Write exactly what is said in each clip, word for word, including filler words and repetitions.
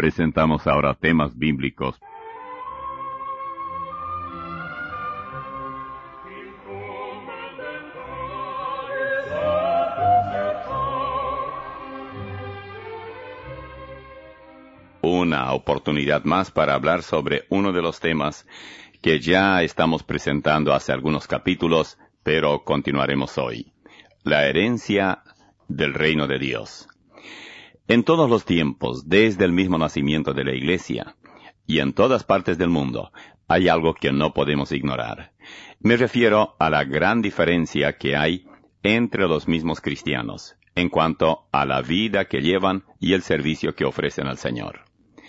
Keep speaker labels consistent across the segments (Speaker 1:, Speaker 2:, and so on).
Speaker 1: Presentamos ahora temas bíblicos. Una oportunidad más para hablar sobre uno de los temas que ya estamos presentando hace algunos capítulos, pero continuaremos hoy. La herencia del reino de Dios. En todos los tiempos, desde el mismo nacimiento de la Iglesia, y en todas partes del mundo, hay algo que no podemos ignorar. Me refiero a la gran diferencia que hay entre los mismos cristianos, en cuanto a la vida que llevan y el servicio que ofrecen al Señor.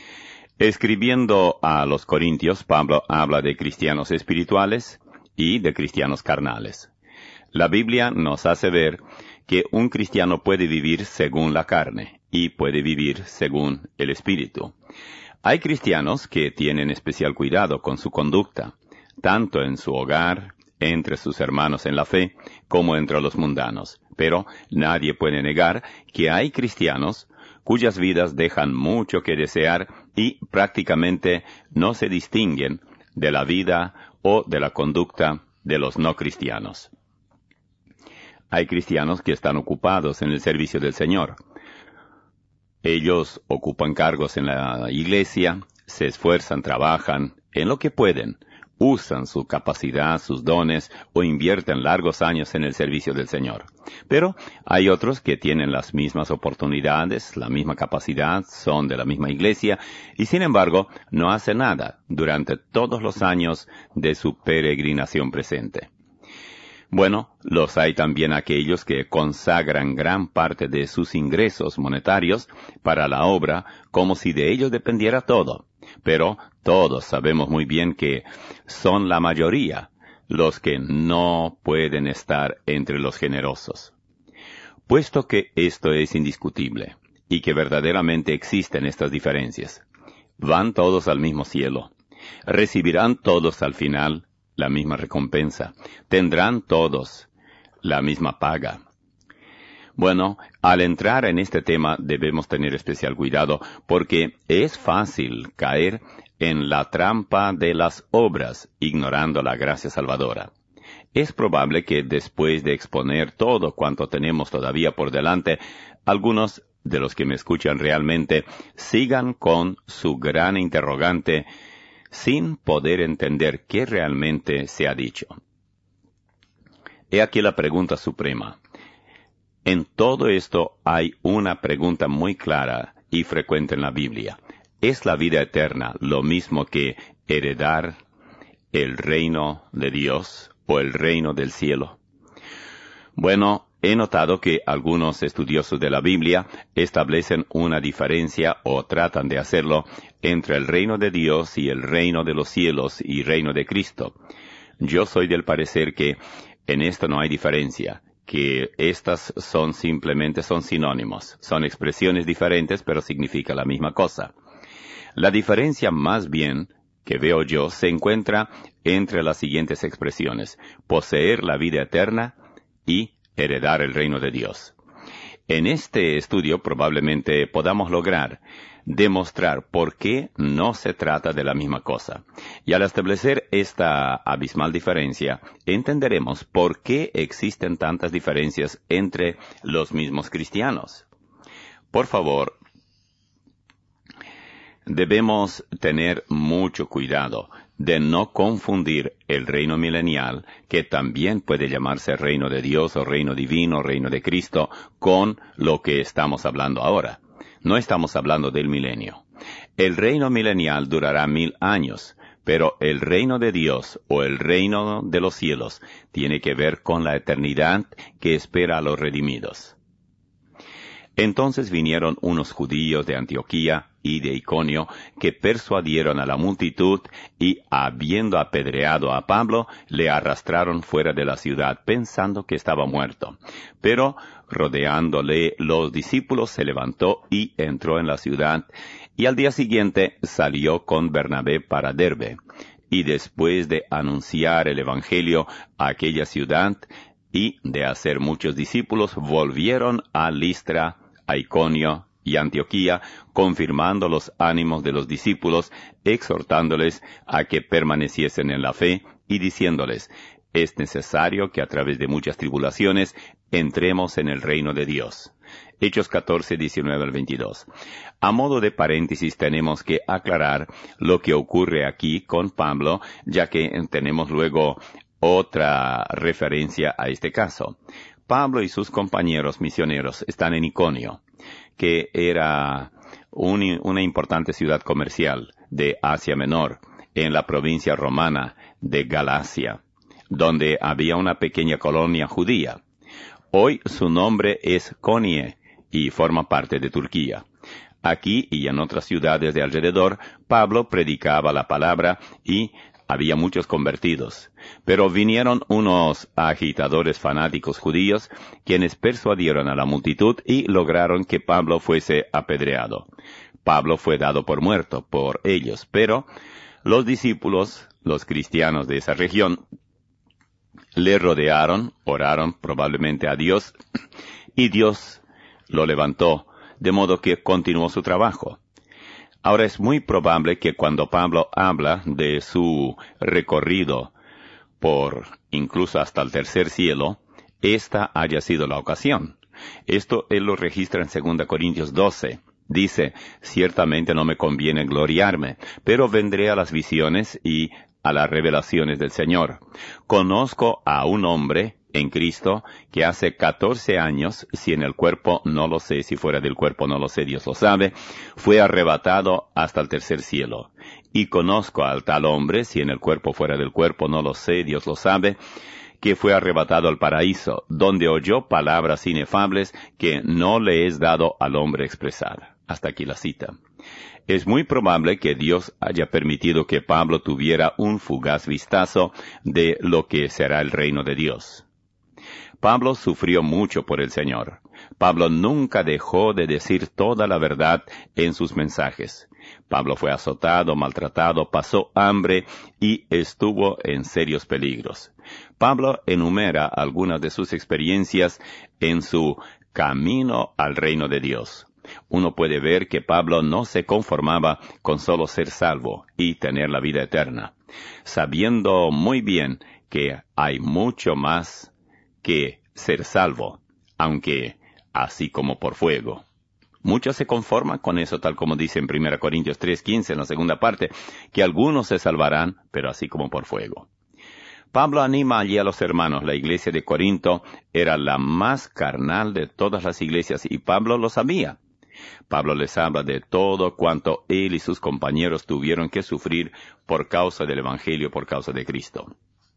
Speaker 1: Escribiendo a los Corintios, Pablo habla de cristianos espirituales y de cristianos carnales. La Biblia nos hace ver que un cristiano puede vivir según la carne y puede vivir según el Espíritu. Hay cristianos que tienen especial cuidado con su conducta, tanto en su hogar, entre sus hermanos en la fe, como entre los mundanos. Pero nadie puede negar que hay cristianos cuyas vidas dejan mucho que desear y prácticamente no se distinguen de la vida o de la conducta de los no cristianos. Hay cristianos que están ocupados en el servicio del Señor. Ellos ocupan cargos en la iglesia, se esfuerzan, trabajan en lo que pueden, usan su capacidad, sus dones o invierten largos años en el servicio del Señor. Pero hay otros que tienen las mismas oportunidades, la misma capacidad, son de la misma iglesia y sin embargo no hacen nada durante todos los años de su peregrinación presente. Bueno, los hay también aquellos que consagran gran parte de sus ingresos monetarios para la obra como si de ellos dependiera todo. Pero todos sabemos muy bien que son la mayoría los que no pueden estar entre los generosos. Puesto que esto es indiscutible y que verdaderamente existen estas diferencias, van todos al mismo cielo, recibirán todos al final la misma recompensa, tendrán todos la misma paga. Bueno, al entrar en este tema debemos tener especial cuidado porque es fácil caer en la trampa de las obras, ignorando la gracia salvadora. Es probable que después de exponer todo cuanto tenemos todavía por delante, algunos de los que me escuchan realmente sigan con su gran interrogante sin poder entender qué realmente se ha dicho. He aquí la pregunta suprema. En todo esto hay una pregunta muy clara y frecuente en la Biblia. ¿Es la vida eterna lo mismo que heredar el reino de Dios o el reino del cielo? Bueno, he notado que algunos estudiosos de la Biblia establecen una diferencia o tratan de hacerlo entre el reino de Dios y el reino de los cielos y reino de Cristo. Yo soy del parecer que en esto no hay diferencia, que estas son simplemente son sinónimos, son expresiones diferentes pero significa la misma cosa. La diferencia más bien que veo yo se encuentra entre las siguientes expresiones: poseer la vida eterna y heredar el reino de Dios. En este estudio probablemente podamos lograr demostrar por qué no se trata de la misma cosa. Y al establecer esta abismal diferencia, entenderemos por qué existen tantas diferencias entre los mismos cristianos. Por favor, debemos tener mucho cuidado de no confundir el reino milenial, que también puede llamarse reino de Dios o reino divino, reino de Cristo, con lo que estamos hablando ahora. No estamos hablando del milenio. El reino milenial durará mil años, pero el reino de Dios o el reino de los cielos tiene que ver con la eternidad que espera a los redimidos. Entonces vinieron unos judíos de Antioquía y de Iconio que persuadieron a la multitud y, habiendo apedreado a Pablo, le arrastraron fuera de la ciudad pensando que estaba muerto. Pero, rodeándole los discípulos, se levantó y entró en la ciudad, y al día siguiente salió con Bernabé para Derbe. Y después de anunciar el evangelio a aquella ciudad y de hacer muchos discípulos, volvieron a Listra, a Iconio y Antioquía, confirmando los ánimos de los discípulos, exhortándoles a que permaneciesen en la fe y diciéndoles, es necesario que a través de muchas tribulaciones entremos en el reino de Dios. Hechos catorce, diecinueve al veintidós. A modo de paréntesis tenemos que aclarar lo que ocurre aquí con Pablo, ya que tenemos luego otra referencia a este caso. Pablo y sus compañeros misioneros están en Iconio, que era un, una importante ciudad comercial de Asia Menor, en la provincia romana de Galacia, donde había una pequeña colonia judía. Hoy su nombre es Konie y forma parte de Turquía. Aquí y en otras ciudades de alrededor, Pablo predicaba la palabra y había muchos convertidos. Pero vinieron unos agitadores fanáticos judíos, quienes persuadieron a la multitud y lograron que Pablo fuese apedreado. Pablo fue dado por muerto por ellos, pero los discípulos, los cristianos de esa región, le rodearon, oraron probablemente a Dios, y Dios lo levantó, de modo que continuó su trabajo. Ahora es muy probable que cuando Pablo habla de su recorrido por incluso hasta el tercer cielo, esta haya sido la ocasión. Esto él lo registra en segunda Corintios doce. Dice, ciertamente no me conviene gloriarme, pero vendré a las visiones y a las revelaciones del Señor. Conozco a un hombre en Cristo que hace catorce años, si en el cuerpo no lo sé, si fuera del cuerpo no lo sé, Dios lo sabe, fue arrebatado hasta el tercer cielo. Y conozco al tal hombre, si en el cuerpo fuera del cuerpo no lo sé, Dios lo sabe, que fue arrebatado al paraíso, donde oyó palabras inefables que no le es dado al hombre expresar. Hasta aquí la cita. Es muy probable que Dios haya permitido que Pablo tuviera un fugaz vistazo de lo que será el reino de Dios. Pablo sufrió mucho por el Señor. Pablo nunca dejó de decir toda la verdad en sus mensajes. Pablo fue azotado, maltratado, pasó hambre y estuvo en serios peligros. Pablo enumera algunas de sus experiencias en su camino al reino de Dios. Uno puede ver que Pablo no se conformaba con solo ser salvo y tener la vida eterna, sabiendo muy bien que hay mucho más que ser salvo, aunque así como por fuego. Muchos se conforman con eso, tal como dice en primera Corintios tres quince, en la segunda parte, que algunos se salvarán, pero así como por fuego. Pablo anima allí a los hermanos. La iglesia de Corinto era la más carnal de todas las iglesias y Pablo lo sabía. Pablo les habla de todo cuanto él y sus compañeros tuvieron que sufrir por causa del Evangelio, por causa de Cristo.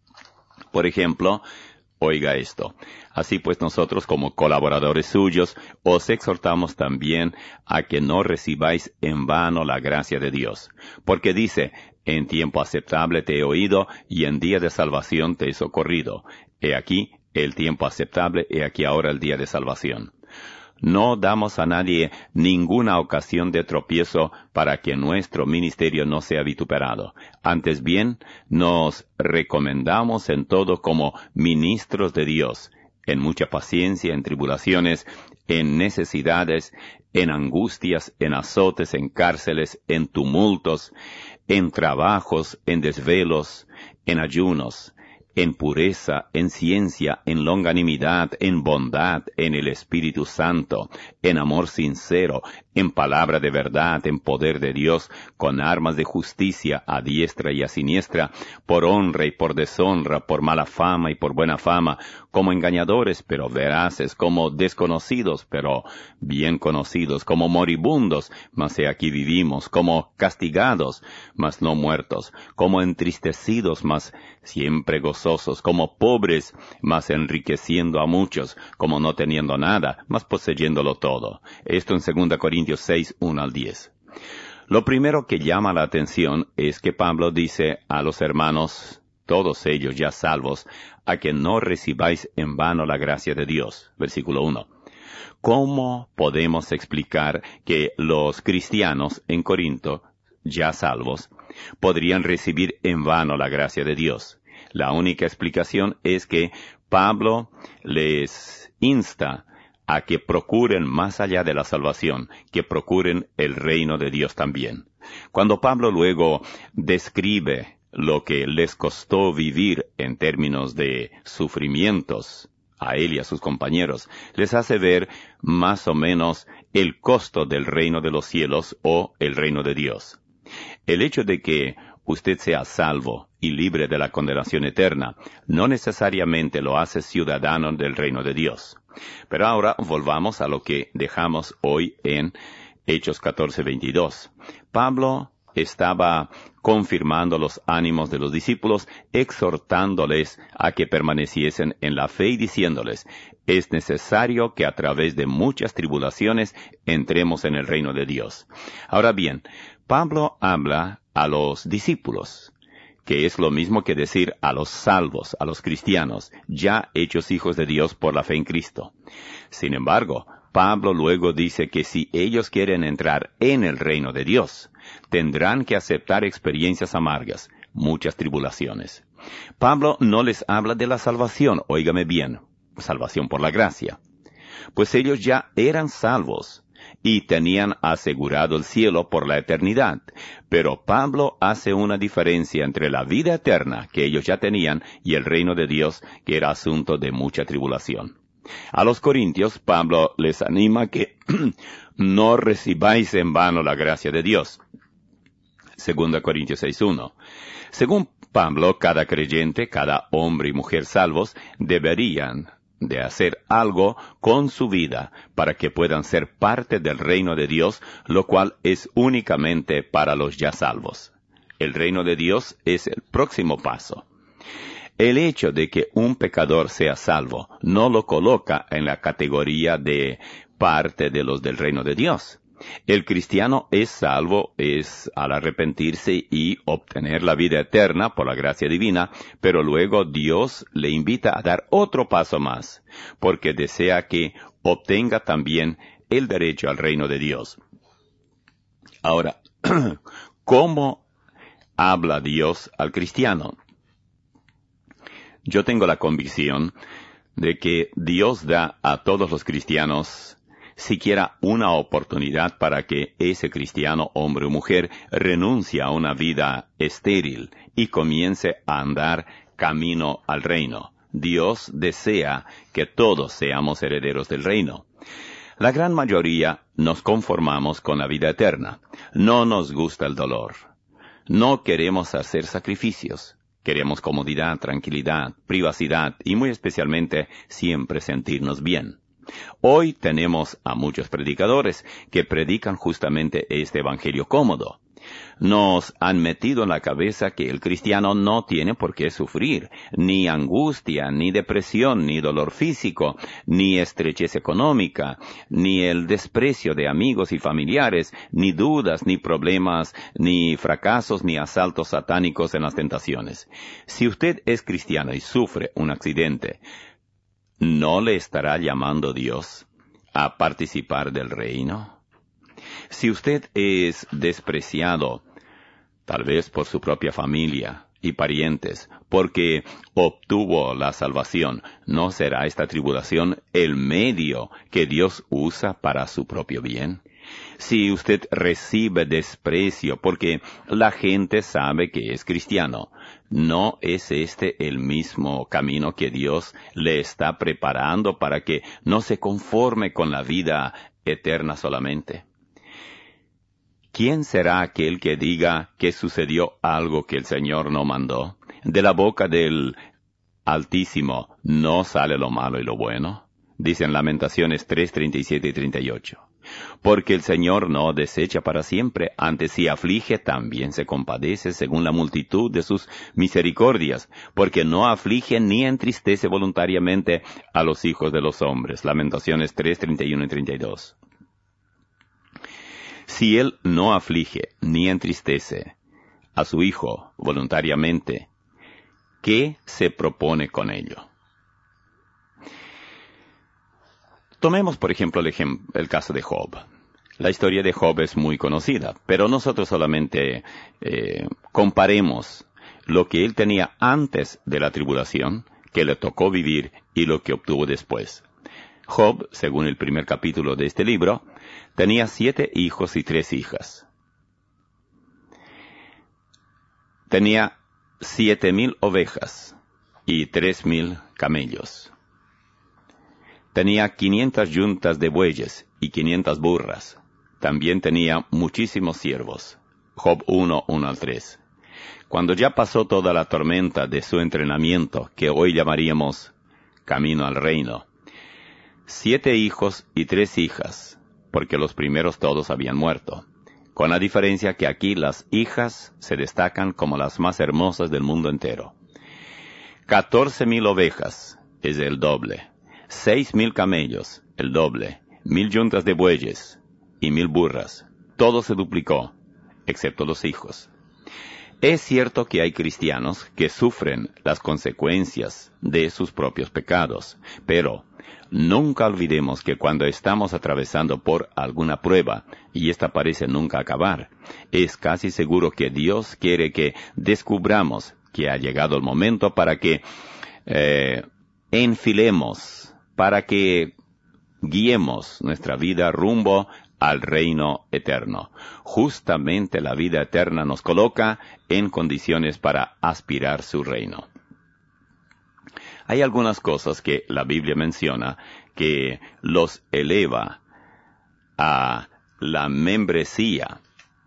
Speaker 1: Por ejemplo, oiga esto. Así pues nosotros como colaboradores suyos os exhortamos también a que no recibáis en vano la gracia de Dios. Porque dice, en tiempo aceptable te he oído y en día de salvación te he socorrido. He aquí el tiempo aceptable, he aquí ahora el día de salvación. No damos a nadie ninguna ocasión de tropiezo para que nuestro ministerio no sea vituperado. Antes bien, nos recomendamos en todo como ministros de Dios, en mucha paciencia, en tribulaciones, en necesidades, en angustias, en azotes, en cárceles, en tumultos, en trabajos, en desvelos, en ayunos, en pureza, en ciencia, en longanimidad, en bondad, en el Espíritu Santo, en amor sincero, en palabra de verdad, en poder de Dios, con armas de justicia a diestra y a siniestra, por honra y por deshonra, por mala fama y por buena fama, como engañadores pero veraces, como desconocidos pero bien conocidos, como moribundos, mas he aquí vivimos, como castigados, mas no muertos, como entristecidos, mas siempre gozosos, como pobres, mas enriqueciendo a muchos, como no teniendo nada, mas poseyéndolo todo. Esto en segunda Corintios seis, uno al diez. Lo primero que llama la atención es que Pablo dice a los hermanos, todos ellos ya salvos, a que no recibáis en vano la gracia de Dios. Versículo uno. ¿Cómo podemos explicar que los cristianos en Corinto, ya salvos, podrían recibir en vano la gracia de Dios? La única explicación es que Pablo les insta a que procuren más allá de la salvación, que procuren el reino de Dios también. Cuando Pablo luego describe lo que les costó vivir en términos de sufrimientos a él y a sus compañeros, les hace ver más o menos el costo del reino de los cielos o el reino de Dios. El hecho de que usted sea salvo y libre de la condenación eterna no necesariamente lo hace ciudadano del reino de Dios. Pero ahora volvamos a lo que dejamos hoy en Hechos catorce veintidós. Pablo estaba confirmando los ánimos de los discípulos, exhortándoles a que permaneciesen en la fe y diciéndoles, es necesario que a través de muchas tribulaciones entremos en el reino de Dios. Ahora bien, Pablo habla a los discípulos, que es lo mismo que decir a los salvos, a los cristianos, ya hechos hijos de Dios por la fe en Cristo. Sin embargo, Pablo luego dice que si ellos quieren entrar en el reino de Dios, tendrán que aceptar experiencias amargas, muchas tribulaciones. Pablo no les habla de la salvación, óigame bien, salvación por la gracia, pues ellos ya eran salvos y tenían asegurado el cielo por la eternidad. Pero Pablo hace una diferencia entre la vida eterna que ellos ya tenían y el reino de Dios, que era asunto de mucha tribulación. A los corintios, Pablo les anima que no recibáis en vano la gracia de Dios. Segunda Corintios seis uno. Según Pablo, cada creyente, cada hombre y mujer salvos, deberían de hacer algo con su vida para que puedan ser parte del reino de Dios, lo cual es únicamente para los ya salvos. El reino de Dios es el próximo paso. El hecho de que un pecador sea salvo no lo coloca en la categoría de parte de los del reino de Dios. El cristiano es salvo es al arrepentirse y obtener la vida eterna por la gracia divina, pero luego Dios le invita a dar otro paso más, porque desea que obtenga también el derecho al reino de Dios. Ahora, ¿cómo habla Dios al cristiano? Yo tengo la convicción de que Dios da a todos los cristianos siquiera una oportunidad para que ese cristiano, hombre o mujer, renuncie a una vida estéril y comience a andar camino al reino. Dios desea que todos seamos herederos del reino. La gran mayoría nos conformamos con la vida eterna. No nos gusta el dolor. No queremos hacer sacrificios. Queremos comodidad, tranquilidad, privacidad y muy especialmente siempre sentirnos bien. Hoy tenemos a muchos predicadores que predican justamente este evangelio cómodo. Nos han metido en la cabeza que el cristiano no tiene por qué sufrir, ni angustia, ni depresión, ni dolor físico, ni estrechez económica, ni el desprecio de amigos y familiares, ni dudas, ni problemas, ni fracasos, ni asaltos satánicos en las tentaciones. Si usted es cristiano y sufre un accidente, ¿no le estará llamando Dios a participar del reino? Si usted es despreciado, tal vez por su propia familia y parientes, porque obtuvo la salvación, ¿no será esta tribulación el medio que Dios usa para su propio bien? Si usted recibe desprecio porque la gente sabe que es cristiano, ¿no es este el mismo camino que Dios le está preparando para que no se conforme con la vida eterna solamente? ¿Quién será aquel que diga que sucedió algo que el Señor no mandó? De la boca del Altísimo no sale lo malo y lo bueno. Dicen Lamentaciones tres, treinta y siete y treinta y ocho. Porque el Señor no desecha para siempre, antes si aflige también se compadece según la multitud de sus misericordias, porque no aflige ni entristece voluntariamente a los hijos de los hombres. Lamentaciones tres, treinta y uno y treinta y dos. Si Él no aflige ni entristece a su Hijo voluntariamente, ¿qué se propone con ello? Tomemos, por ejemplo, el, ejem- el caso de Job. La historia de Job es muy conocida, pero nosotros solamente eh, comparemos lo que él tenía antes de la tribulación, que le tocó vivir, y lo que obtuvo después. Job, según el primer capítulo de este libro, tenía siete hijos y tres hijas. Tenía siete mil ovejas y tres mil camellos. Tenía quinientas yuntas de bueyes y quinientas burras. También tenía muchísimos siervos. Job uno, uno al tres. Cuando ya pasó toda la tormenta de su entrenamiento, que hoy llamaríamos camino al reino, siete hijos y tres hijas, porque los primeros todos habían muerto, con la diferencia que aquí las hijas se destacan como las más hermosas del mundo entero. Catorce mil ovejas, es el doble. Seis mil camellos, el doble. Mil yuntas de bueyes y mil burras. Todo se duplicó, excepto los hijos. Es cierto que hay cristianos que sufren las consecuencias de sus propios pecados, pero nunca olvidemos que cuando estamos atravesando por alguna prueba, y esta parece nunca acabar, es casi seguro que Dios quiere que descubramos que ha llegado el momento para que eh, enfilemos, para que guiemos nuestra vida rumbo al reino eterno. Justamente la vida eterna nos coloca en condiciones para aspirar su reino. Hay algunas cosas que la Biblia menciona que los eleva a la membresía,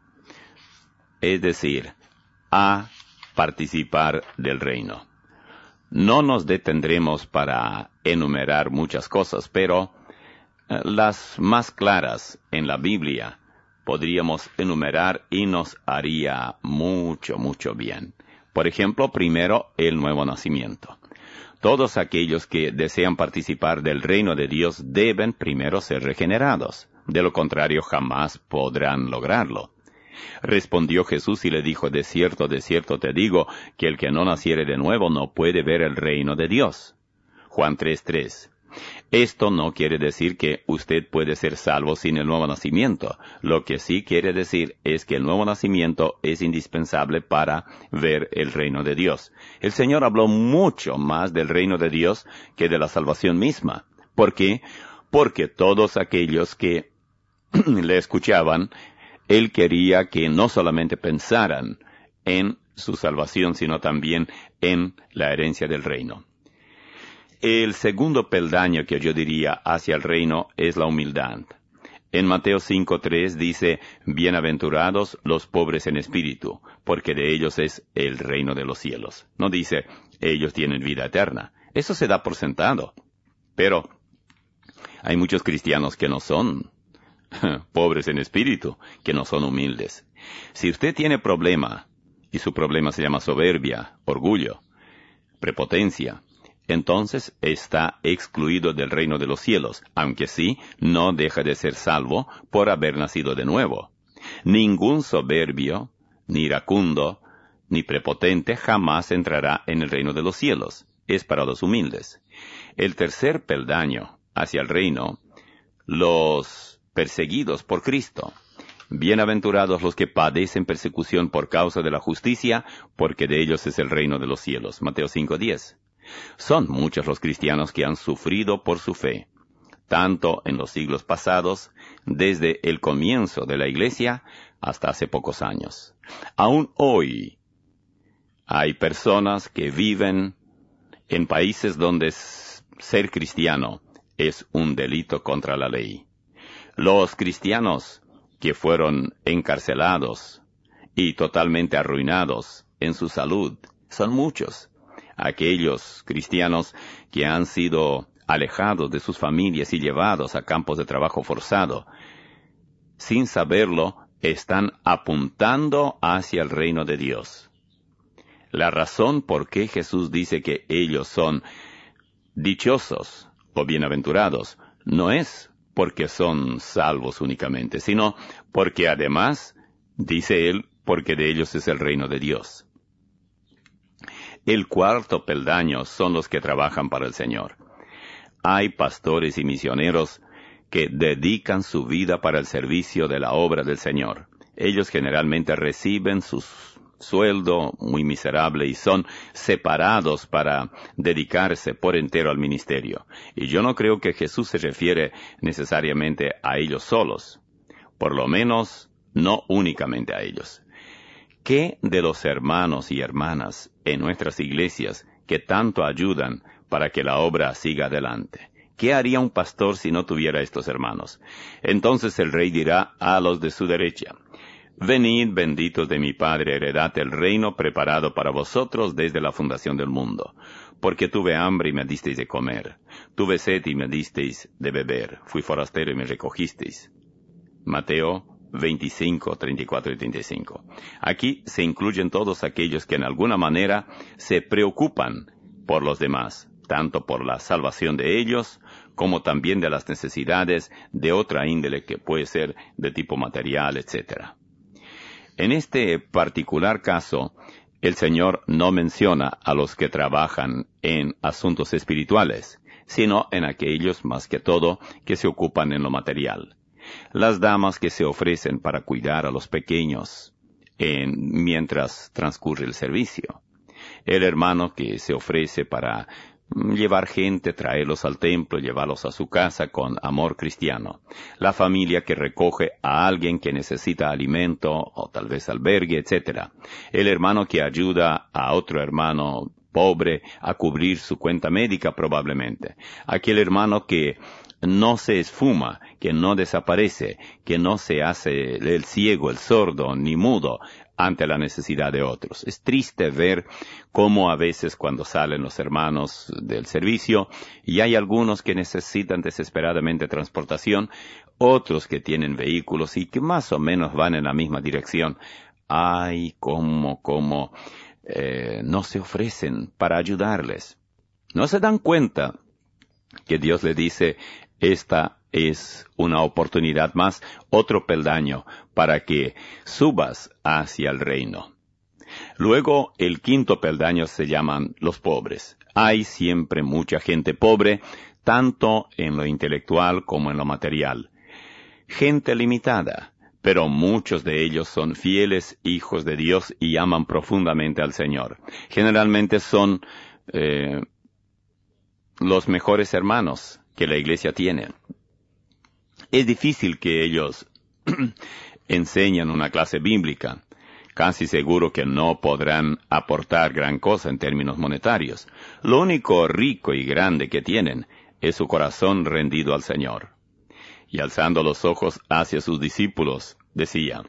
Speaker 1: es decir, a participar del reino. No nos detendremos para enumerar muchas cosas, pero las más claras en la Biblia podríamos enumerar y nos haría mucho, mucho bien. Por ejemplo, primero, el nuevo nacimiento. Todos aquellos que desean participar del reino de Dios deben primero ser regenerados. De lo contrario, jamás podrán lograrlo. Respondió Jesús y le dijo, de cierto, de cierto te digo, que el que no naciere de nuevo no puede ver el reino de Dios. Juan tres, tres. Esto no quiere decir que usted puede ser salvo sin el nuevo nacimiento. Lo que sí quiere decir es que el nuevo nacimiento es indispensable para ver el reino de Dios. El Señor habló mucho más del reino de Dios que de la salvación misma. ¿Por qué? Porque todos aquellos que le escuchaban, Él quería que no solamente pensaran en su salvación, sino también en la herencia del reino. El segundo peldaño que yo diría hacia el reino es la humildad. En Mateo cinco tres dice, bienaventurados los pobres en espíritu, porque de ellos es el reino de los cielos. No dice, ellos tienen vida eterna. Eso se da por sentado. Pero hay muchos cristianos que no son pobres en espíritu, que no son humildes. Si usted tiene problema, y su problema se llama soberbia, orgullo, prepotencia, entonces está excluido del reino de los cielos, aunque sí, no deja de ser salvo por haber nacido de nuevo. Ningún soberbio, ni iracundo, ni prepotente jamás entrará en el reino de los cielos. Es para los humildes. El tercer peldaño hacia el reino, los perseguidos por Cristo. Bienaventurados los que padecen persecución por causa de la justicia, porque de ellos es el reino de los cielos. Mateo cinco diez. Son muchos los cristianos que han sufrido por su fe, tanto en los siglos pasados, desde el comienzo de la Iglesia, hasta hace pocos años. Aún hoy hay personas que viven en países donde ser cristiano es un delito contra la ley. Los cristianos que fueron encarcelados y totalmente arruinados en su salud son muchos. Aquellos cristianos que han sido alejados de sus familias y llevados a campos de trabajo forzado, sin saberlo, están apuntando hacia el reino de Dios. La razón por qué Jesús dice que ellos son dichosos o bienaventurados no es porque son salvos únicamente, sino porque además, dice Él, porque de ellos es el reino de Dios. El cuarto peldaño son los que trabajan para el Señor. Hay pastores y misioneros que dedican su vida para el servicio de la obra del Señor. Ellos generalmente reciben sus sueldo muy miserable y son separados para dedicarse por entero al ministerio. Y yo no creo que Jesús se refiere necesariamente a ellos solos, por lo menos no únicamente a ellos. ¿Qué de los hermanos y hermanas en nuestras iglesias que tanto ayudan para que la obra siga adelante? ¿Qué haría un pastor si no tuviera estos hermanos? Entonces el rey dirá a los de su derecha: Venid, benditos de mi Padre, heredad el reino preparado para vosotros desde la fundación del mundo. Porque tuve hambre y me disteis de comer, tuve sed y me disteis de beber, fui forastero y me recogisteis. Mateo veinticinco, treinta y cuatro y treinta y cinco. Aquí se incluyen todos aquellos que en alguna manera se preocupan por los demás, tanto por la salvación de ellos, como también de las necesidades de otra índole que puede ser de tipo material, etcétera. En este particular caso, el Señor no menciona a los que trabajan en asuntos espirituales, sino en aquellos más que todo que se ocupan en lo material. Las damas que se ofrecen para cuidar a los pequeños en, mientras transcurre el servicio. El hermano que se ofrece para llevar gente, traerlos al templo, llevarlos a su casa con amor cristiano. La familia que recoge a alguien que necesita alimento o tal vez albergue, etcétera. El hermano que ayuda a otro hermano pobre a cubrir su cuenta médica probablemente. Aquel hermano que no se esfuma, que no desaparece, que no se hace el ciego, el sordo, ni mudo ante la necesidad de otros. Es triste ver cómo a veces cuando salen los hermanos del servicio y hay algunos que necesitan desesperadamente transportación, otros que tienen vehículos y que más o menos van en la misma dirección. Ay, cómo, cómo eh, no se ofrecen para ayudarles. No se dan cuenta que Dios le dice: esta es una oportunidad más, otro peldaño, para que subas hacia el reino. Luego, el quinto peldaño se llaman los pobres. Hay siempre mucha gente pobre, tanto en lo intelectual como en lo material. Gente limitada, pero muchos de ellos son fieles hijos de Dios y aman profundamente al Señor. Generalmente son eh, los mejores hermanos que la iglesia tiene. Es difícil que ellos enseñen una clase bíblica. Casi seguro que no podrán aportar gran cosa en términos monetarios. Lo único rico y grande que tienen es su corazón rendido al Señor. Y alzando los ojos hacia sus discípulos, decía: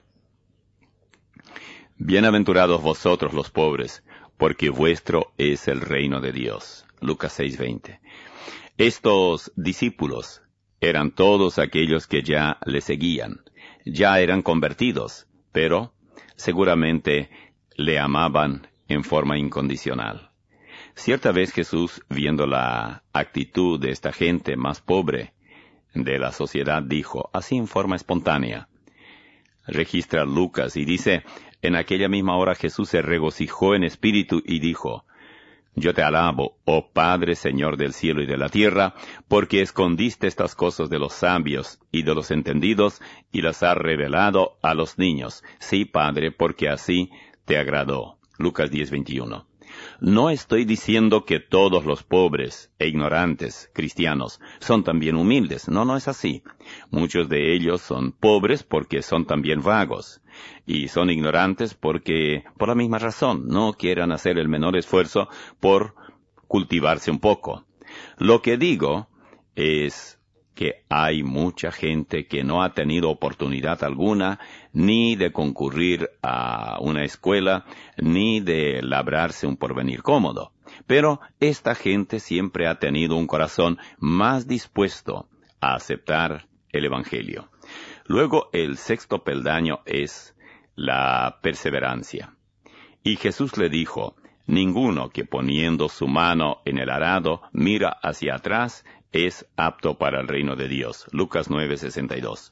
Speaker 1: Bienaventurados vosotros los pobres, porque vuestro es el reino de Dios. Lucas seis veinte. Estos discípulos eran todos aquellos que ya le seguían, ya eran convertidos, pero seguramente le amaban en forma incondicional. Cierta vez Jesús, viendo la actitud de esta gente más pobre de la sociedad, dijo, así en forma espontánea, registra Lucas y dice, en aquella misma hora Jesús se regocijó en espíritu y dijo, Yo te alabo, oh Padre, Señor del cielo y de la tierra, porque escondiste estas cosas de los sabios y de los entendidos y las has revelado a los niños. Sí, Padre, porque así te agradó. Lucas diez veintiuno. No estoy diciendo que todos los pobres e ignorantes cristianos son también humildes. No, no es así. Muchos de ellos son pobres porque son también vagos. Y son ignorantes porque, por la misma razón, no quieran hacer el menor esfuerzo por cultivarse un poco. Lo que digo es que hay mucha gente que no ha tenido oportunidad alguna ni de concurrir a una escuela, ni de labrarse un porvenir cómodo. Pero esta gente siempre ha tenido un corazón más dispuesto a aceptar el Evangelio. Luego, el sexto peldaño es la perseverancia. Y Jesús le dijo, ninguno que poniendo su mano en el arado mira hacia atrás es apto para el reino de Dios. Lucas nueve sesenta y dos.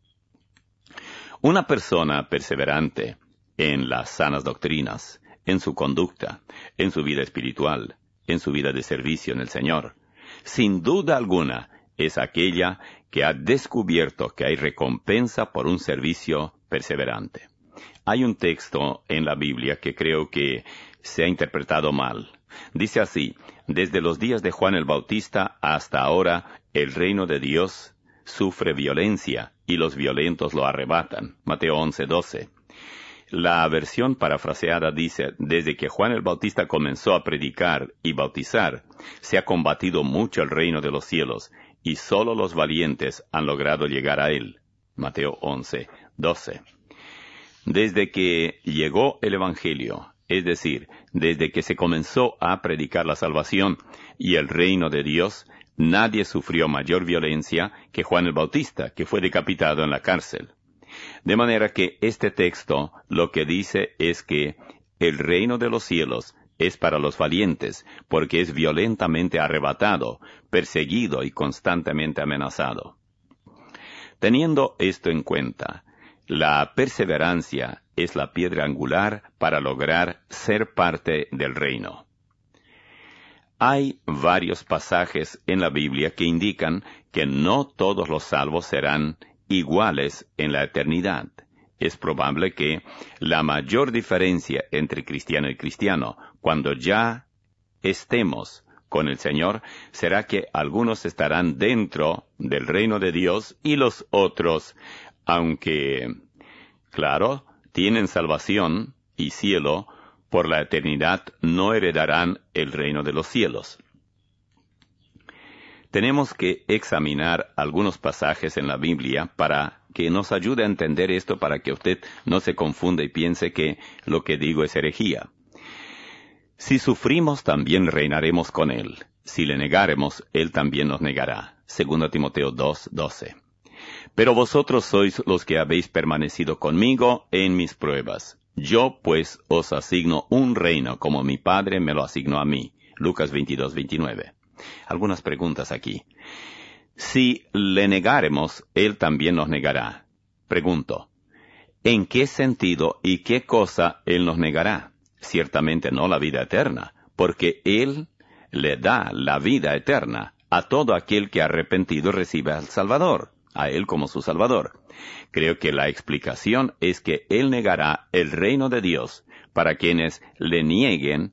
Speaker 1: Una persona perseverante en las sanas doctrinas, en su conducta, en su vida espiritual, en su vida de servicio en el Señor, sin duda alguna es aquella que ha descubierto que hay recompensa por un servicio perseverante. Hay un texto en la Biblia que creo que se ha interpretado mal. Dice así: desde los días de Juan el Bautista hasta ahora, el reino de Dios sufre violencia y los violentos lo arrebatan. Mateo once doce. La versión parafraseada dice: desde que Juan el Bautista comenzó a predicar y bautizar, se ha combatido mucho el reino de los cielos, y sólo los valientes han logrado llegar a él. Mateo once doce. Desde que llegó el Evangelio, es decir, desde que se comenzó a predicar la salvación y el reino de Dios, nadie sufrió mayor violencia que Juan el Bautista, que fue decapitado en la cárcel. De manera que este texto lo que dice es que el reino de los cielos es para los valientes, porque es violentamente arrebatado, perseguido y constantemente amenazado. Teniendo esto en cuenta, la perseverancia es la piedra angular para lograr ser parte del reino. Hay varios pasajes en la Biblia que indican que no todos los salvos serán iguales en la eternidad. Es probable que la mayor diferencia entre cristiano y cristiano, cuando ya estemos con el Señor, será que algunos estarán dentro del reino de Dios y los otros, aunque, claro, tienen salvación y cielo, por la eternidad no heredarán el reino de los cielos. Tenemos que examinar algunos pasajes en la Biblia para que nos ayude a entender esto, para que usted no se confunda y piense que lo que digo es herejía. Si sufrimos, también reinaremos con él. Si le negáremos, él también nos negará. Segunda Timoteo dos doce. Pero vosotros sois los que habéis permanecido conmigo en mis pruebas. Yo, pues, os asigno un reino, como mi Padre me lo asignó a mí. Lucas veintidós veintinueve. Algunas preguntas aquí. Si le negáremos, él también nos negará. Pregunto, ¿en qué sentido y qué cosa él nos negará? Ciertamente no la vida eterna, porque él le da la vida eterna a todo aquel que arrepentido recibe al Salvador, a él como su Salvador. Creo que la explicación es que él negará el reino de Dios para quienes le nieguen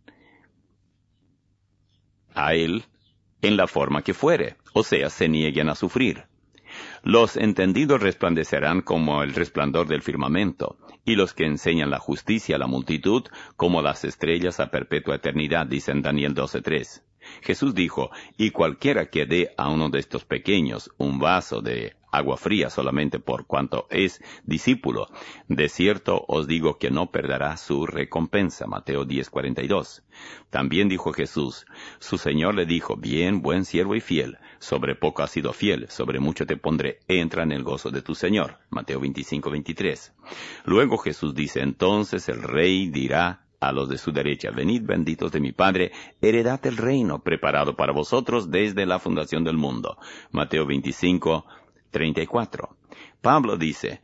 Speaker 1: a él en la forma que fuere, o sea, se nieguen a sufrir. Los entendidos resplandecerán como el resplandor del firmamento, y los que enseñan la justicia a la multitud como las estrellas a perpetua eternidad, dice en Daniel doce tres. Jesús dijo: y cualquiera que dé a uno de estos pequeños un vaso de agua fría solamente por cuanto es discípulo, de cierto os digo que no perderá su recompensa. Mateo diez cuarenta y dos. También dijo Jesús: su Señor le dijo: bien, buen siervo y fiel, sobre poco has sido fiel, sobre mucho te pondré, entra en el gozo de tu Señor. Mateo veinticinco veintitrés. Luego Jesús dice: entonces el rey dirá a los de su derecha: venid benditos de mi Padre, heredad el reino preparado para vosotros desde la fundación del mundo. Mateo veinticinco treinta y cuatro. Pablo dice: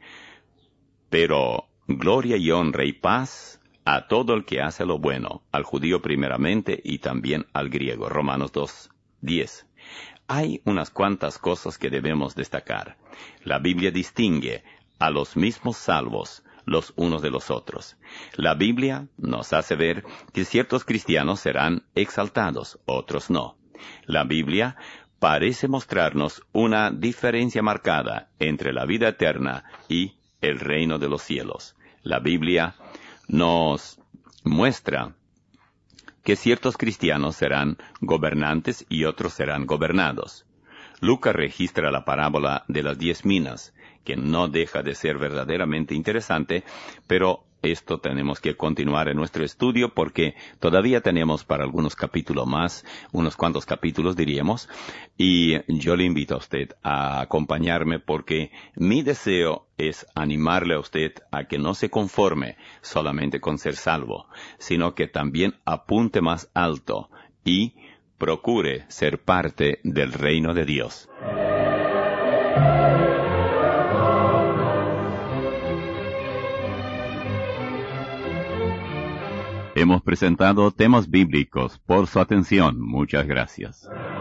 Speaker 1: pero gloria y honra y paz a todo el que hace lo bueno, al judío primeramente y también al griego. Romanos dos diez. Hay unas cuantas cosas que debemos destacar. La Biblia distingue a los mismos salvos los unos de los otros. La Biblia nos hace ver que ciertos cristianos serán exaltados, otros no. La Biblia parece mostrarnos una diferencia marcada entre la vida eterna y el reino de los cielos. La Biblia nos muestra que ciertos cristianos serán gobernantes y otros serán gobernados. Lucas registra la parábola de las diez minas, que no deja de ser verdaderamente interesante, pero esto tenemos que continuar en nuestro estudio porque todavía tenemos para algunos capítulos más, unos cuantos capítulos diríamos, y yo le invito a usted a acompañarme porque mi deseo es animarle a usted a que no se conforme solamente con ser salvo, sino que también apunte más alto y procure ser parte del reino de Dios. Hemos presentado temas bíblicos. Por su atención, muchas gracias.